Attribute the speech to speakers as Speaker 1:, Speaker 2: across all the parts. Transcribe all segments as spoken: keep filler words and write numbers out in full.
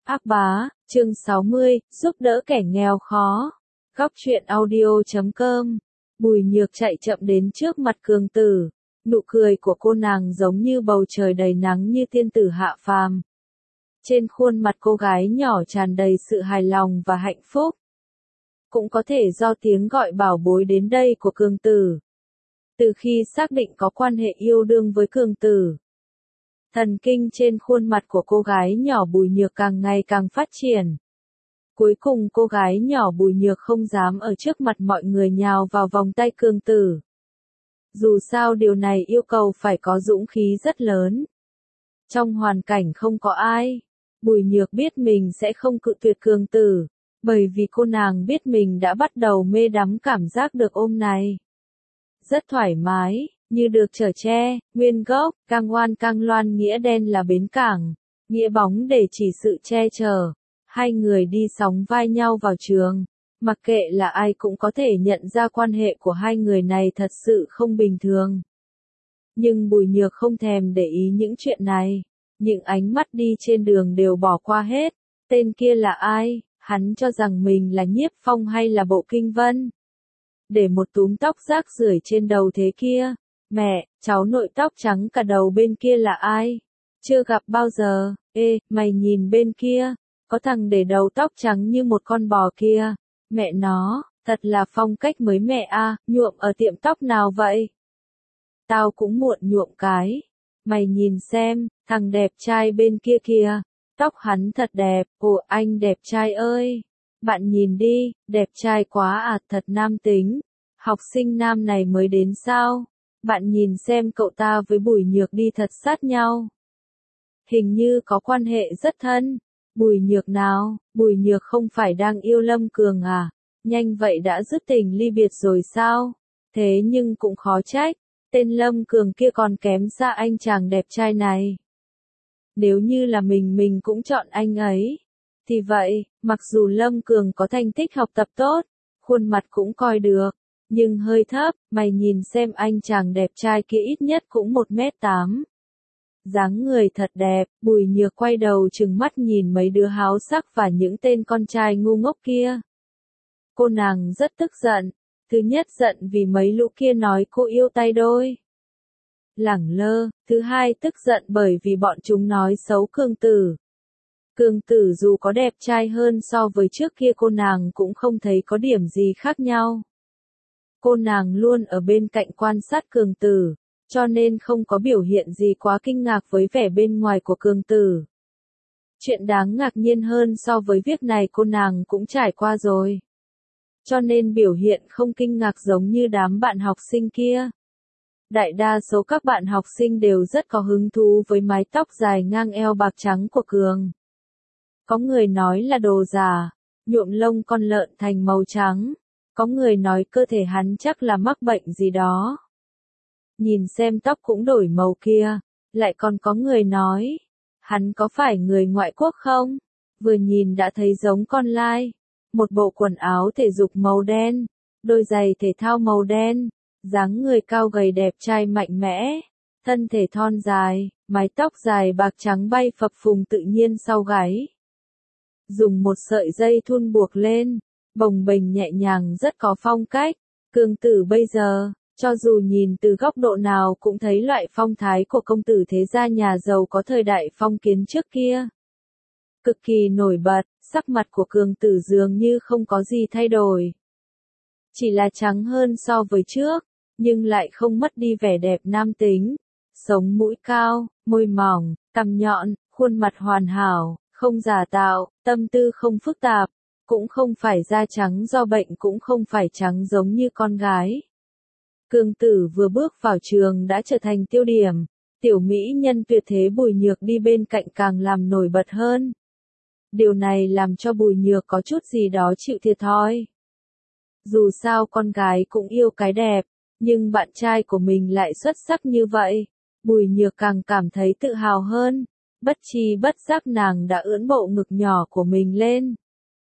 Speaker 1: Ác bá, chương sáu mươi, giúp đỡ kẻ nghèo khó. Góc truyện audio chấm com. Bùi Nhược chạy chậm đến trước mặt Cường Tử. Nụ cười của cô nàng giống như bầu trời đầy nắng như tiên tử hạ phàm. Trên khuôn mặt cô gái nhỏ tràn đầy sự hài lòng và hạnh phúc. Cũng có thể do tiếng gọi bảo bối đến đây của Cường Tử. Từ khi xác định có quan hệ yêu đương với Cường Tử, thần kinh trên khuôn mặt của cô gái nhỏ Bùi Nhược càng ngày càng phát triển. Cuối cùng cô gái nhỏ Bùi Nhược không dám ở trước mặt mọi người nhào vào vòng tay Cường Tử. Dù sao điều này yêu cầu phải có dũng khí rất lớn. Trong hoàn cảnh không có ai, Bùi Nhược biết mình sẽ không cự tuyệt Cường Tử, bởi vì cô nàng biết mình đã bắt đầu mê đắm cảm giác được ôm này. Rất thoải mái, như được chở che, nguyên gốc, cang oan cang loan nghĩa đen là bến cảng, nghĩa bóng để chỉ sự che chở. Hai người đi sóng vai nhau vào trường, mặc kệ là ai cũng có thể nhận ra quan hệ của hai người này thật sự không bình thường. Nhưng Bùi Nhược không thèm để ý những chuyện này, những ánh mắt đi trên đường đều bỏ qua hết. Tên kia là ai? Hắn cho rằng mình là Nhiếp Phong hay là Bộ Kinh Vân? Để một túm tóc rác rưởi trên đầu thế kia. Mẹ, cháu nội tóc trắng cả đầu bên kia là ai? Chưa gặp bao giờ. Ê, mày nhìn bên kia, có thằng để đầu tóc trắng như một con bò kia. Mẹ nó, thật là phong cách mới mẹ a, nhuộm ở tiệm tóc nào vậy? Tao cũng muộn nhuộm cái. Mày nhìn xem, thằng đẹp trai bên kia kìa, tóc hắn thật đẹp. Ồ anh đẹp trai ơi, bạn nhìn đi, đẹp trai quá à, thật nam tính. Học sinh nam này mới đến sao? Bạn nhìn xem cậu ta với Bùi Nhược đi thật sát nhau. Hình như có quan hệ rất thân. Bùi Nhược nào, Bùi Nhược không phải đang yêu Lâm Cường à? Nhanh vậy đã dứt tình ly biệt rồi sao? Thế nhưng cũng khó trách, tên Lâm Cường kia còn kém xa anh chàng đẹp trai này. Nếu như là mình mình cũng chọn anh ấy. Thì vậy, mặc dù Lâm Cường có thành tích học tập tốt, khuôn mặt cũng coi được, nhưng hơi thấp, mày nhìn xem anh chàng đẹp trai kia ít nhất cũng một mét tám. Dáng người thật đẹp. Bùi Nhược quay đầu trừng mắt nhìn mấy đứa háo sắc và những tên con trai ngu ngốc kia. Cô nàng rất tức giận. Thứ nhất giận vì mấy lũ kia nói cô yêu tay đôi lẳng lơ. Thứ hai tức giận bởi vì bọn chúng nói xấu Cường Tử. Cường Tử dù có đẹp trai hơn so với trước kia cô nàng cũng không thấy có điểm gì khác nhau. Cô nàng luôn ở bên cạnh quan sát Cường Tử, cho nên không có biểu hiện gì quá kinh ngạc với vẻ bên ngoài của Cường Tử. Chuyện đáng ngạc nhiên hơn so với việc này cô nàng cũng trải qua rồi. Cho nên biểu hiện không kinh ngạc giống như đám bạn học sinh kia. Đại đa số các bạn học sinh đều rất có hứng thú với mái tóc dài ngang eo bạc trắng của Cường. Có người nói là đồ giả, nhuộm lông con lợn thành màu trắng. Có người nói cơ thể hắn chắc là mắc bệnh gì đó. Nhìn xem tóc cũng đổi màu kia. Lại còn có người nói, hắn có phải người ngoại quốc không? Vừa nhìn đã thấy giống con lai. Một bộ quần áo thể dục màu đen, đôi giày thể thao màu đen, dáng người cao gầy đẹp trai mạnh mẽ, thân thể thon dài, mái tóc dài bạc trắng bay phập phùng tự nhiên sau gáy. Dùng một sợi dây thun buộc lên, bồng bềnh nhẹ nhàng rất có phong cách. Cường Tử bây giờ, cho dù nhìn từ góc độ nào cũng thấy loại phong thái của công tử thế gia nhà giàu có thời đại phong kiến trước kia. Cực kỳ nổi bật, sắc mặt của Cường Tử dường như không có gì thay đổi. Chỉ là trắng hơn so với trước, nhưng lại không mất đi vẻ đẹp nam tính. Sống mũi cao, môi mỏng, cằm nhọn, khuôn mặt hoàn hảo, không giả tạo, tâm tư không phức tạp, cũng không phải da trắng do bệnh cũng không phải trắng giống như con gái. Cường Tử vừa bước vào trường đã trở thành tiêu điểm, tiểu mỹ nhân tuyệt thế Bùi Nhược đi bên cạnh càng làm nổi bật hơn. Điều này làm cho Bùi Nhược có chút gì đó chịu thiệt thòi. Dù sao con gái cũng yêu cái đẹp, nhưng bạn trai của mình lại xuất sắc như vậy. Bùi Nhược càng cảm thấy tự hào hơn, bất tri bất giác nàng đã ưỡn bộ ngực nhỏ của mình lên.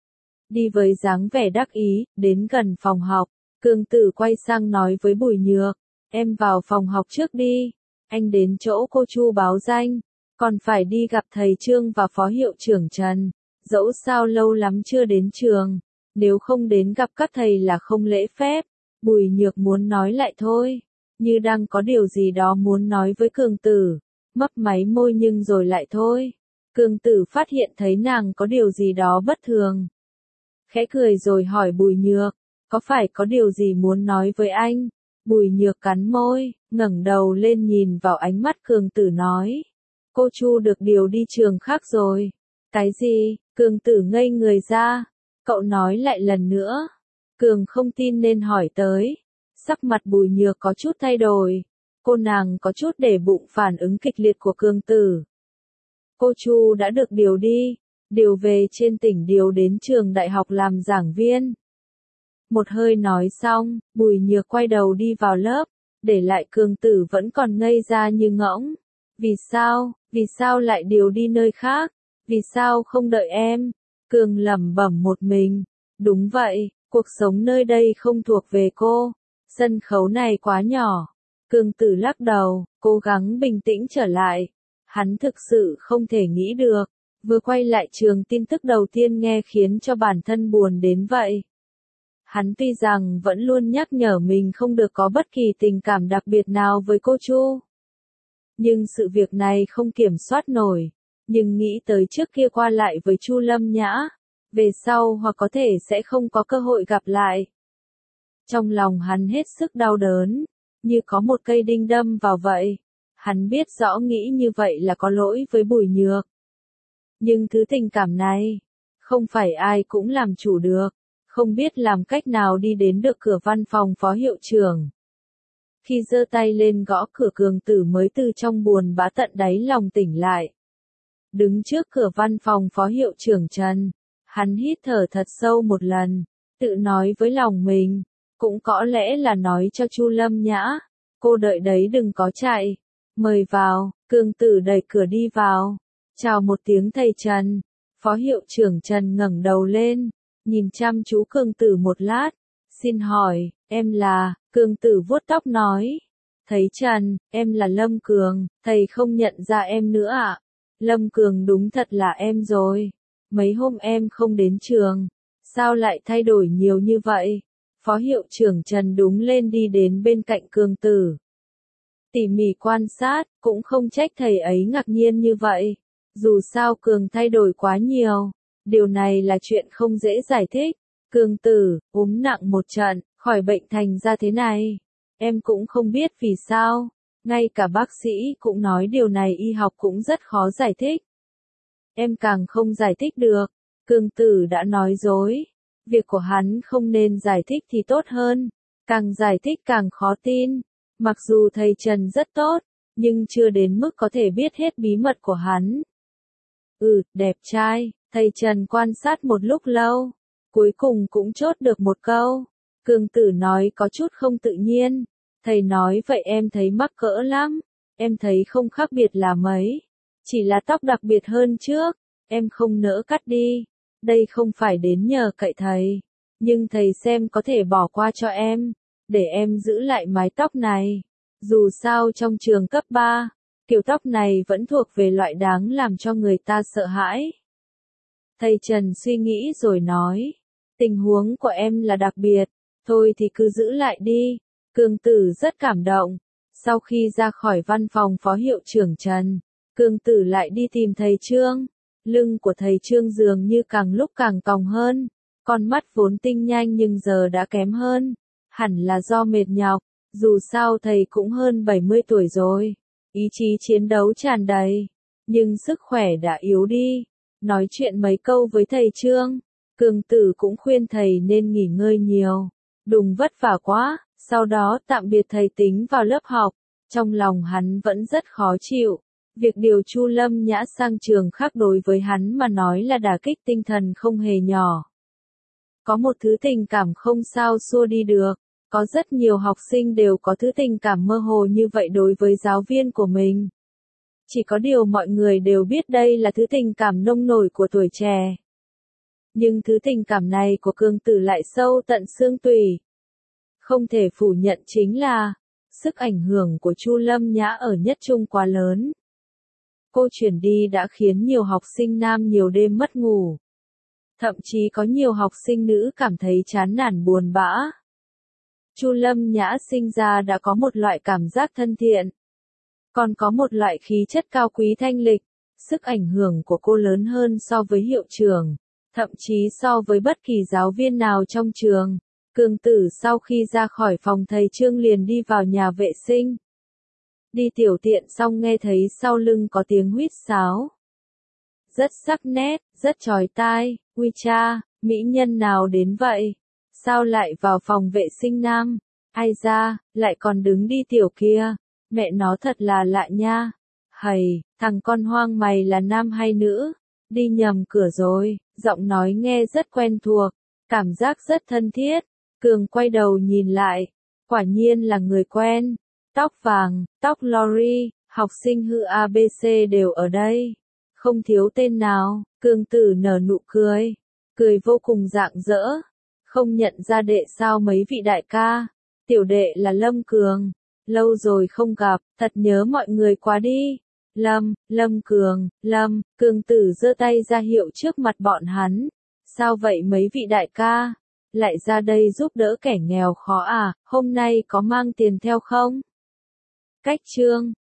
Speaker 1: Đi với dáng vẻ đắc ý, đến gần phòng học, Cường Tử quay sang nói với Bùi Nhược, em vào phòng học trước đi, anh đến chỗ cô Chu báo danh, còn phải đi gặp thầy Trương và phó hiệu trưởng Trần. Dẫu sao lâu lắm chưa đến trường, nếu không đến gặp các thầy là không lễ phép. Bùi Nhược muốn nói lại thôi, như đang có điều gì đó muốn nói với Cường Tử, mấp máy môi nhưng rồi lại thôi. Cường Tử phát hiện thấy nàng có điều gì đó bất thường. Khẽ cười rồi hỏi Bùi Nhược, có phải có điều gì muốn nói với anh? Bùi Nhược cắn môi, ngẩng đầu lên nhìn vào ánh mắt Cường Tử nói. Cô Chu được điều đi trường khác rồi. Cái gì? Cường Tử ngây người ra. Cậu nói lại lần nữa. Cường không tin nên hỏi tới. Sắc mặt Bùi Nhược có chút thay đổi. Cô nàng có chút để bụng phản ứng kịch liệt của Cường Tử. Cô Chu đã được điều đi, điều về trên tỉnh, điều đến trường đại học làm giảng viên. Một hơi nói xong, Bùi Nhược quay đầu đi vào lớp, để lại Cường Tử vẫn còn ngây ra như ngỗng. Vì sao, vì sao lại điều đi nơi khác, vì sao không đợi em? Cường lẩm bẩm một mình. Đúng vậy, cuộc sống nơi đây không thuộc về cô, sân khấu này quá nhỏ. Cường Tử lắc đầu, cố gắng bình tĩnh trở lại. Hắn thực sự không thể nghĩ được, vừa quay lại trường tin tức đầu tiên nghe khiến cho bản thân buồn đến vậy. Hắn tuy rằng vẫn luôn nhắc nhở mình không được có bất kỳ tình cảm đặc biệt nào với cô Chu. Nhưng sự việc này không kiểm soát nổi, nhưng nghĩ tới trước kia qua lại với Chu Lâm Nhã, về sau hoặc có thể sẽ không có cơ hội gặp lại. Trong lòng hắn hết sức đau đớn, như có một cây đinh đâm vào vậy. Hắn biết rõ nghĩ như vậy là có lỗi với Bùi Nhược. Nhưng thứ tình cảm này, không phải ai cũng làm chủ được, không biết làm cách nào đi đến được cửa văn phòng phó hiệu trưởng. Khi giơ tay lên gõ cửa, Cường Tử mới từ trong buồn bã tận đáy lòng tỉnh lại. Đứng trước cửa văn phòng phó hiệu trưởng Trần, hắn hít thở thật sâu một lần, tự nói với lòng mình, cũng có lẽ là nói cho Chu Lâm Nhã, cô đợi đấy đừng có chạy. Mời vào. Cường Tử đẩy cửa đi vào. Chào một tiếng thầy Trần. Phó hiệu trưởng Trần ngẩng đầu lên, nhìn chăm chú Cường Tử một lát. Xin hỏi, em là? Cường Tử vuốt tóc nói. Thầy Trần, em là Lâm Cường, thầy không nhận ra em nữa ạ. À? Lâm Cường, đúng thật là em rồi. Mấy hôm em không đến trường, sao lại thay đổi nhiều như vậy? Phó hiệu trưởng Trần đúng lên đi đến bên cạnh Cường Tử. Tỉ mỉ quan sát, cũng không trách thầy ấy ngạc nhiên như vậy. Dù sao Cường thay đổi quá nhiều, điều này là chuyện không dễ giải thích. Cường Tử, ốm nặng một trận, khỏi bệnh thành ra thế này. Em cũng không biết vì sao, ngay cả bác sĩ cũng nói điều này y học cũng rất khó giải thích. Em càng không giải thích được. Cường Tử đã nói dối. Việc của hắn không nên giải thích thì tốt hơn, càng giải thích càng khó tin. Mặc dù thầy Trần rất tốt, nhưng chưa đến mức có thể biết hết bí mật của hắn. Ừ, đẹp trai. Thầy Trần quan sát một lúc lâu, cuối cùng cũng chốt được một câu. Cường Tử nói có chút không tự nhiên. Thầy nói vậy em thấy mắc cỡ lắm. Em thấy không khác biệt là mấy, chỉ là tóc đặc biệt hơn trước. Em không nỡ cắt đi. Đây không phải đến nhờ cậy thầy, nhưng thầy xem có thể bỏ qua cho em, để em giữ lại mái tóc này. Dù sao trong trường cấp ba, kiểu tóc này vẫn thuộc về loại đáng làm cho người ta sợ hãi. Thầy Trần suy nghĩ rồi nói, tình huống của em là đặc biệt, thôi thì cứ giữ lại đi. Cường Tử rất cảm động. Sau khi ra khỏi văn phòng phó hiệu trưởng Trần, Cường Tử lại đi tìm thầy Trương. Lưng của thầy Trương dường như càng lúc càng còng hơn, con mắt vốn tinh nhanh nhưng giờ đã kém hơn, hẳn là do mệt nhọc, dù sao thầy cũng hơn bảy mươi tuổi rồi, ý chí chiến đấu tràn đầy, nhưng sức khỏe đã yếu đi. Nói chuyện mấy câu với thầy Trương, Cường Tử cũng khuyên thầy nên nghỉ ngơi nhiều, đừng vất vả quá, sau đó tạm biệt thầy tính vào lớp học. Trong lòng hắn vẫn rất khó chịu. Việc điều Chu Lâm Nhã sang trường khác đối với hắn mà nói là đả kích tinh thần không hề nhỏ. Có một thứ tình cảm không sao xua đi được. Có rất nhiều học sinh đều có thứ tình cảm mơ hồ như vậy đối với giáo viên của mình. Chỉ có điều mọi người đều biết đây là thứ tình cảm nông nổi của tuổi trẻ. Nhưng thứ tình cảm này của Cường Tử lại sâu tận xương tủy. Không thể phủ nhận chính là, sức ảnh hưởng của Chu Lâm Nhã ở Nhất Trung quá lớn. Cô chuyển đi đã khiến nhiều học sinh nam nhiều đêm mất ngủ. Thậm chí có nhiều học sinh nữ cảm thấy chán nản buồn bã. Chu Lâm Nhã sinh ra đã có một loại cảm giác thân thiện, còn có một loại khí chất cao quý thanh lịch. Sức ảnh hưởng của cô lớn hơn so với hiệu trưởng, thậm chí so với bất kỳ giáo viên nào trong trường. Cường Tử sau khi ra khỏi phòng thầy Trương liền đi vào nhà vệ sinh. Đi tiểu tiện xong nghe thấy sau lưng có tiếng huýt sáo. Rất sắc nét, rất chói tai. Ui cha, mỹ nhân nào đến vậy? Sao lại vào phòng vệ sinh nam? Ai da, lại còn đứng đi tiểu kia. Mẹ nó thật là lạ nha. Hầy, thằng con hoang mày là nam hay nữ? Đi nhầm cửa rồi. Giọng nói nghe rất quen thuộc, cảm giác rất thân thiết. Cường quay đầu nhìn lại, quả nhiên là người quen. Tóc vàng, tóc lori, học sinh hư a bê xê đều ở đây. Không thiếu tên nào. Cường Tử nở nụ cười, cười vô cùng rạng rỡ. Không nhận ra đệ sao mấy vị đại ca? Tiểu đệ là Lâm Cường. Lâu rồi không gặp, thật nhớ mọi người quá đi. Lâm, Lâm Cường, Lâm, Cường Tử giơ tay ra hiệu trước mặt bọn hắn. Sao vậy mấy vị đại ca? Lại ra đây giúp đỡ kẻ nghèo khó à, hôm nay có mang tiền theo không? Cách chương